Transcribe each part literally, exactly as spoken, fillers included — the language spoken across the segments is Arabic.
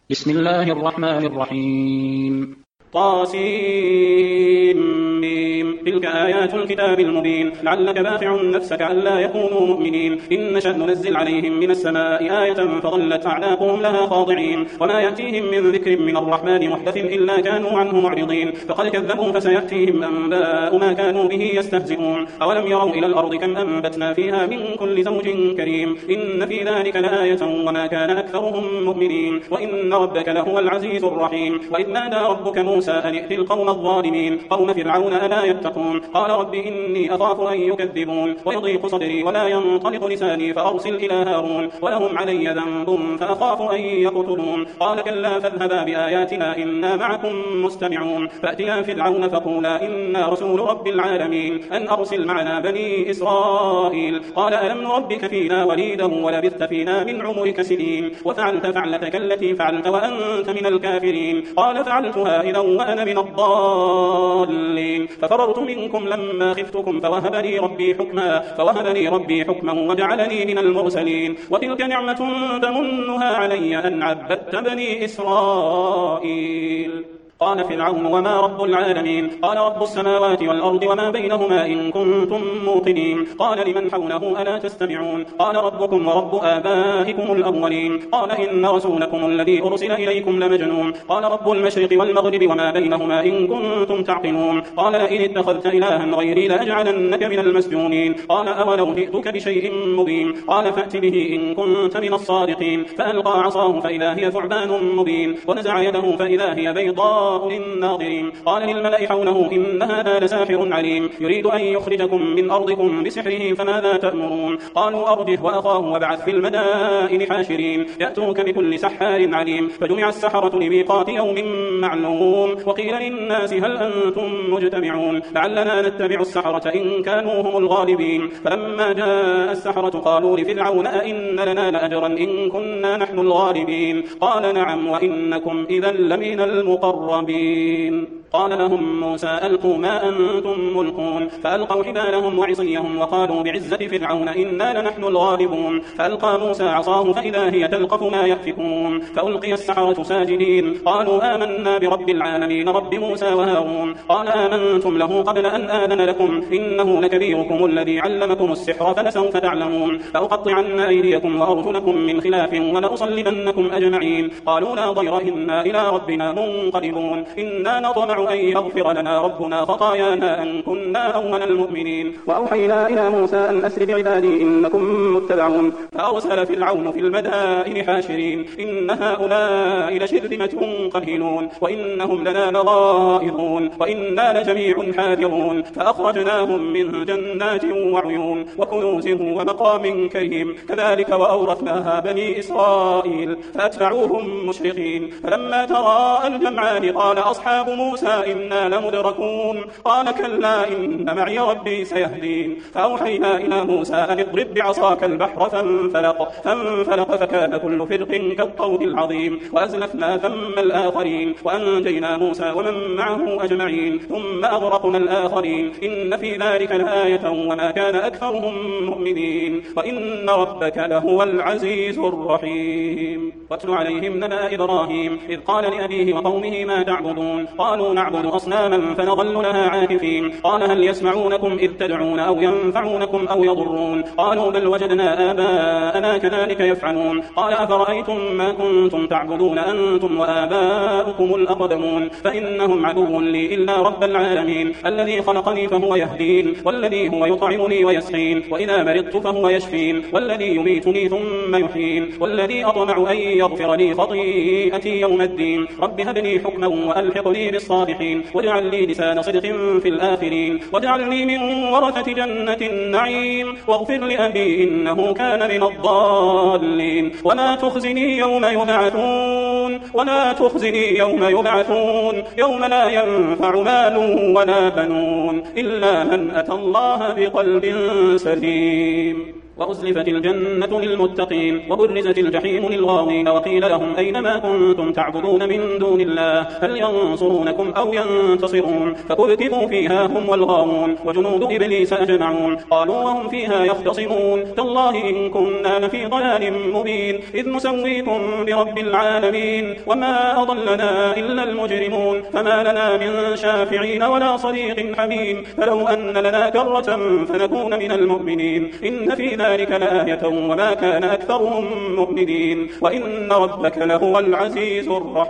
بسم الله الرحمن الرحيم. طاسين تلك آيات الكتاب المبين لعلك باخع نفسك ألا يكونوا مؤمنين إن نشأ ننزل عليهم من السماء آية فظلت أعناقهم لها خاضعين وما يأتيهم من ذكر من الرحمن محدث إلا كانوا عنه معرضين فقد كذبوا فسيأتيهم أنباء ما كانوا به يستهزئون أولم يروا إلى الأرض كم أنبتنا فيها من كل زوج كريم إن في ذلك لآية وما كان أكثرهم مؤمنين وإن ربك لهو العزيز الرحيم وإذ نادى ربك موسى أن ائت القوم الظالمين قوم فرعون ألا يتقون قال رب إني أخاف أن يكذبون ويضيق صدري ولا ينطلق لساني فأرسل إلى هارون ولهم علي ذنب فأخاف أن يقتلون قال كلا فاذهبا بآياتنا إنا معكم مستمعون فأتيا فرعون فقولا إنا رسول رب العالمين أن أرسل معنا بني إسرائيل قال ألم نربك فينا وليدا ولبثت فينا من عمرك سنين وفعلت فعلتك التي فعلت وأنت من الكافرين قال فعلتها إذا وأنا من الضالين ففررت منكم لما خفتكم فوهب لي ربي حكما فوهب لي ربي حكما وجعلني من المرسلين وتلك نعمة تمنها علي أن عبدت بني إسرائيل قال فرعون وما رب العالمين قال رب السماوات والأرض وما بينهما إن كنتم موقنين قال لمن حوله ألا تستمعون قال ربكم ورب آبائكم الأولين قال إن رسولكم الذي أرسل إليكم لمجنون قال رب المشرق والمغرب وما بينهما إن كنتم تعقلون قال لئن اتخذت إلها غيري لأجعلنك من المسجونين قال أولو جئتك بشيء مبين قال فأت به إن كنت من الصادقين فألقى عصاه فإذا هي ثعبان مبين ونزع يده فإذا هي بيضاء للناظرين قال للملأ حوله إن هذا لساحر عليم يريد أن يخرجكم من أرضكم بسحره فماذا تأمرون قالوا أرجه وأخاه وابعث في المدائن حاشرين يأتوك بكل سحار عليم فجمع السحرة لميقات يوم معلوم وقيل للناس هل أنتم مجتمعون لعلنا نتبع السحرة إن كانوا هم الغالبين فلما جاء السحرة قالوا لفرعون أئن لنا لأجرا إن كنا نحن الغالبين قال نعم وإنكم إذا لمن المقربين قال لهم موسى ألقوا ما أنتم ملقون فألقوا حبالهم وعصيهم وقالوا بعزة فرعون إنا لنحن الغالبون فألقى موسى عصاه فإذا هي تلقف ما يأفكون فألقي السحرة ساجدين قالوا آمنا برب العالمين رب موسى وهارون قال آمنتم له قبل أن آذن لكم إنه لكبيركم الذي علمكم السحر فلسوف تعلمون فأقطعن أيديكم وأرجلكم من خلاف ولأصلبنكم أجمعين قالوا لا ضير إنا إلى ربنا منقلبون إنا نطمع أن يغفر لنا ربنا خطايانا أن كنا أول المؤمنين وأوحينا إلى موسى أن أسر بعبادي إنكم متبعون فأرسل فرعون في المدائن حاشرين إن هؤلاء لشرذمة قليلون وإنهم لنا لغائظون وإنا لجميع حاذرون فأخرجناهم من جنات وعيون وكنوز ومقام كريم كذلك وأورثناها بني إسرائيل فأتبعوهم مشرقين فلما تراءى الجمعان قال أصحاب موسى إنا لمدركون قال كلا إن معي ربي سيهدين فأوحينا إلى موسى أن اضرب بعصاك البحر فانفلق فانفلق فكان كل فرق كالطود العظيم وأزلفنا ثم الآخرين وأنجينا موسى ومن معه أجمعين ثم أغرقنا الآخرين إن في ذلك لآية وما كان أكثرهم مؤمنين وإن ربك لهو العزيز الرحيم واتل عليهم نبأ إبراهيم إذ قال لأبيه وقومه ما تعبدون قالوا نعبد أصناما فنظل لها عاكفين قال هل يسمعونكم إذ تدعون أو ينفعونكم أو يضرون قالوا بل وجدنا آباءنا كذلك يفعلون قال أفرأيتم ما كنتم تعبدون أنتم وآباؤكم الأقدمون فإنهم عدو لي إلا رب العالمين الذي خلقني فهو يهدين والذي هو يطعمني ويسقين وإذا مرضت فهو يشفين والذي يميتني ثم يحيين والذي أطمع أن يغفر لي خطيئتي يوم الدين رب هب لي حكما وألحقني بالصالحين واجعل لي لسان صدق في الآخرين واجعلني من ورثة جنة النعيم واغفر لأبي إنه كان من الضالين ولا تخزني يوم يبعثون ولا تخزني يوم يبعثون يوم لا ينفع مال ولا بنون إلا من أتى الله بقلب سليم وأزلفت الجنة للمتقين وبرزت الجحيم للغاوين وقيل لهم أين ما كنتم تعبدون من دون الله هل ينصرونكم أو ينتصرون فكبكبوا فيها هم والغاوون وجنود إبليس أجمعون قالوا وهم فيها يختصمون تالله إن كنا لفي ضلال مبين إذ نسويكم برب العالمين وما أضلنا إلا المجرمون فما لنا من شافعين ولا صديق حميم فلو أن لنا كرة فنكون من المؤمنين إن في ذلك لآية وما كان أكثرهم مؤمنين وإن ربك لهو العزيز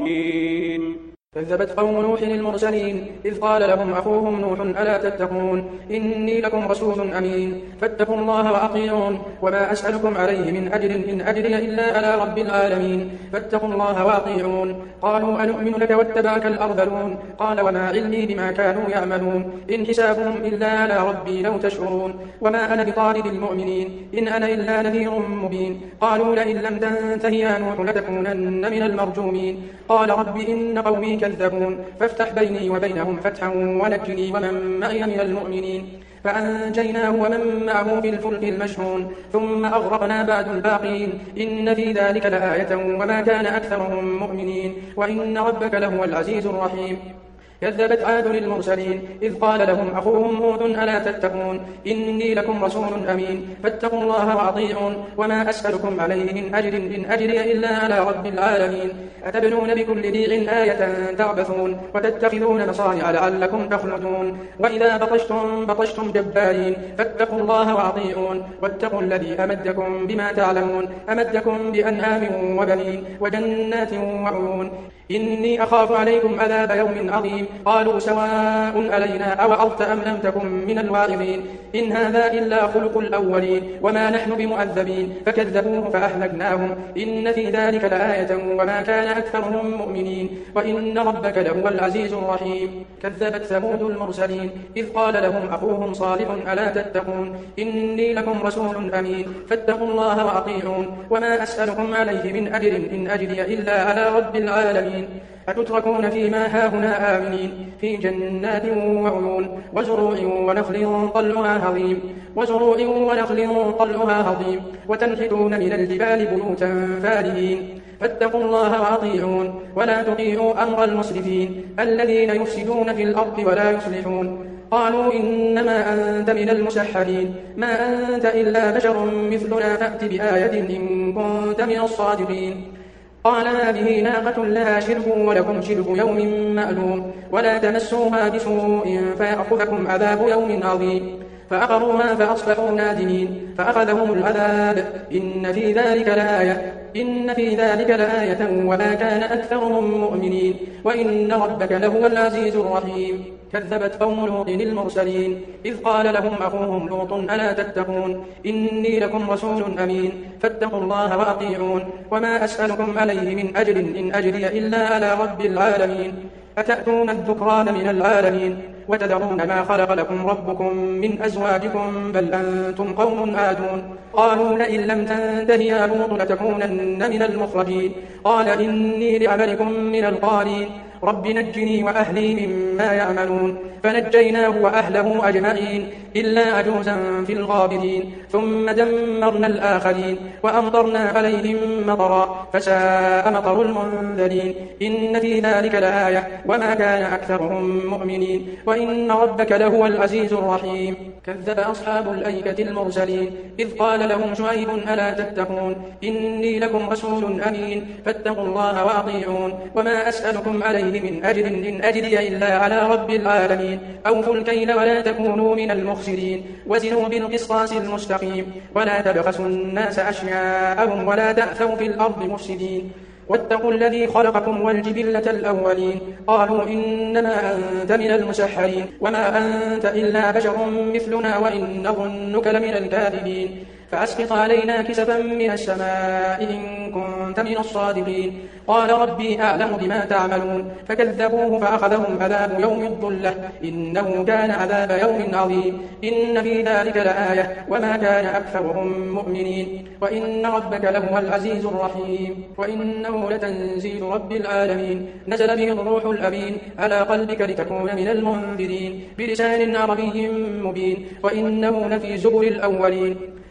الرحيم. كذبت قوم نوح المرسلين إذ قال لهم أخوهم نوح ألا تتقون إني لكم رسول أمين فاتقوا الله وأطيعون وما أسألكم عليه من أجر إن أجري إلا على رب العالمين فاتقوا الله وأطيعون قالوا أنؤمن لك واتبعك الأرذلون قال وما علمي بما كانوا يعملون إن حسابهم إلا على ربي لو تشعرون وما أنا بطارد المؤمنين إن أنا إلا نذير مبين قالوا لئن لم تنته يا نوح لتكونن من المرجومين قال رب إن قومي كذبون فافتح بيني وبينهم فتحا ونجني ومن معي من المؤمنين فأنجيناه ومن معه في الفلك المشحون ثم أغرقنا بعد الباقين إن في ذلك لآية وما كان أكثرهم مؤمنين وإن ربك لهو العزيز الرحيم. كذبت عاد المرسلين إذ قال لهم أخوهم هود ألا تتقون إني لكم رسول أمين فاتقوا الله وأطيعون وما أسألكم عليه من أجر إن أجري إلا على رب العالمين أتبنون بكل ريع آية تعبثون وتتخذون مصانع لعلكم تخلدون وإذا بطشتم بطشتم جبارين فاتقوا الله وأطيعون واتقوا الذي أمدكم بما تعلمون أمدكم بأنعام وبنين وجنات وعيون إني أخاف عليكم عذاب يوم عظيم قالوا سواء علينا أوعظت أم لم تكن من الواعظين إن هذا إلا خلق الأولين وما نحن بمؤذبين فكذبوه فأهلكناهم إن في ذلك لآية وما كان أكثرهم مؤمنين وإن ربك لهو العزيز الرحيم. كذبت ثمود المرسلين إذ قال لهم أخوهم صالح ألا تتقون إني لكم رسول أمين فاتقوا الله وأطيعون وما أسألكم عليه من أجر إن أجري إلا على رب العالمين أتتركون فيما هاهنا آمنين في جنات وعيون وزروع ونخل طلعها هضيم وزروع ونخل طلعها هضيم وتنحتون من الجبال بيوتا فارهين فاتقوا الله وأطيعون ولا تطيعوا أمر المسرفين الذين يفسدون في الأرض ولا يصلحون قالوا إنما أنت من المسحرين ما أنت إلا بشر مثلنا فأت بآية إن كنت من الصادقين قال هذه ناقة لها شرب ولكم شرب يوم معلوم ولا تمسوها بسوء فيأخذكم عذاب يوم عظيم فعقروها فأصبحوا نادمين فأخذهم العذاب إن في ذلك لآية إن في ذلك لآية وما كان أكثرهم مؤمنين وإن ربك لهو العزيز الرحيم. كذبت قوم لوط المرسلين إذ قال لهم أخوهم لوط ألا تتقون إني لكم رسول أمين فاتقوا الله وأطيعون وما أسألكم عليه من أجر إن أجري إلا على رب العالمين أتأتون الذكران من العالمين وتذرون ما خلق لكم ربكم من أزواجكم بل أنتم قوم عادون قالوا لئن لم تنته يا لوط لتكونن من المخرجين قال إني لعملكم من القالين رب نجني وأهلي مما يعملون فنجيناه وأهله أجمعين إلا عجوزا في الغابرين ثم دمرنا الآخرين وأمطرنا عليهم مطرا فساء مطر المنذرين إن في ذلك لآية وما كان أكثرهم مؤمنين وإن ربك لهو العزيز الرحيم. كذب أصحاب الأيكة المرسلين إذ قال لهم شعيب ألا تتقون إني لكم رسول أمين فاتقوا الله وأطيعون وما أسألكم عليه من أجر إن أجري إلا على رب العالمين أوفوا الكيل ولا تكونوا من المخسرين وزنوا بالقسطاس المستقيم ولا تبخسوا الناس أشياءهم ولا تأثوا في الأرض مفسدين واتقوا الذي خلقكم والجبلة الأولين قالوا إنما أنت من المسحرين وما أنت إلا بشر مثلنا وإن نظنك لمن الكاذبين فأسقط علينا كسفا من السماء إن كنت من الصادقين قال ربي أعلم بما تعملون فكذبوه فأخذهم عذاب يوم الظلة إنه كان عذاب يوم عظيم إن في ذلك لآية وما كان أكثرهم مؤمنين وإن ربك لهو العزيز الرحيم. وإنه لتنزيل رب العالمين نزل به الروح الأمين على قلبك لتكون من المنذرين بلسان عربي مبين وإنه لفي زبر الأولين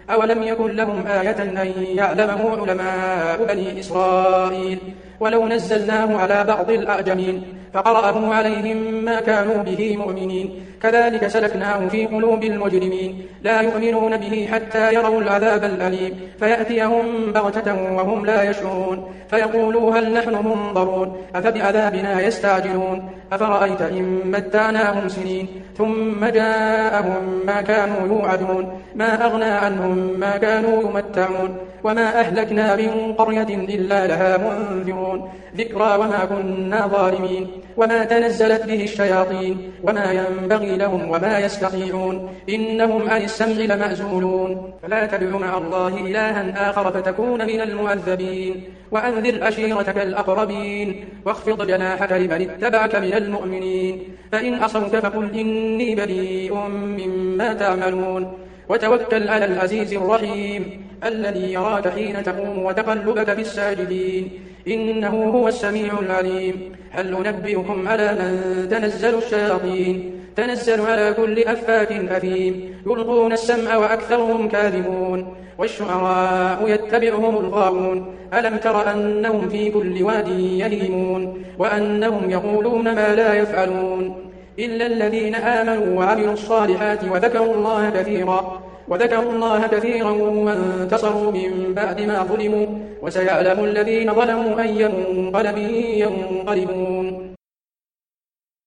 أولم يكن لهم آية أن يعلمه علماء بني إسرائيل ولو نزلناه على بعض الأعجمين فقرأه عليهم ما كانوا به مؤمنين كذلك سلكناه في قلوب المجرمين لا يؤمنون به حتى يروا العذاب الأليم فيأتيهم بغتة وهم لا يشعرون فيقولوا هل نحن منظرون أفبعذابنا يستعجلون أفرأيت إن متعناهم سنين ثم جاءهم ما كانوا يوعدون ما أغنى عنهم ما كانوا يمتعون وما أهلكنا من قرية إلا لها منذرون ذكرى وما كنا ظالمين وما تنزلت به الشياطين وما ينبغي لهم وما يستطيعون إنهم عن السمع لمعزولون فلا تدع مع الله إلها آخر فتكون من المعذبين وأنذر عشيرتك الأقربين واخفض جناحك لمن اتبعك من المؤمنين فإن عصوك فقل إني بريء مما تعملون وتوكل على العزيز الرحيم الذي يراك حين تقوم وتقلبك في الساجدين إنه هو السميع العليم هل ننبئكم على من تنزل الشياطين تنزل على كل أفاك أثيم يلقون السمع وأكثرهم كاذبون والشعراء يتبعهم الغاوون ألم تر أنهم في كل واد يهيمون وأنهم يقولون ما لا يفعلون إلا الذين آمنوا وعملوا الصالحات وذكروا الله كثيرا وذكروا الله كثيرا وانتصروا من بعد ما ظلموا وسيعلم الذين ظلموا أي منقلب ينقلبون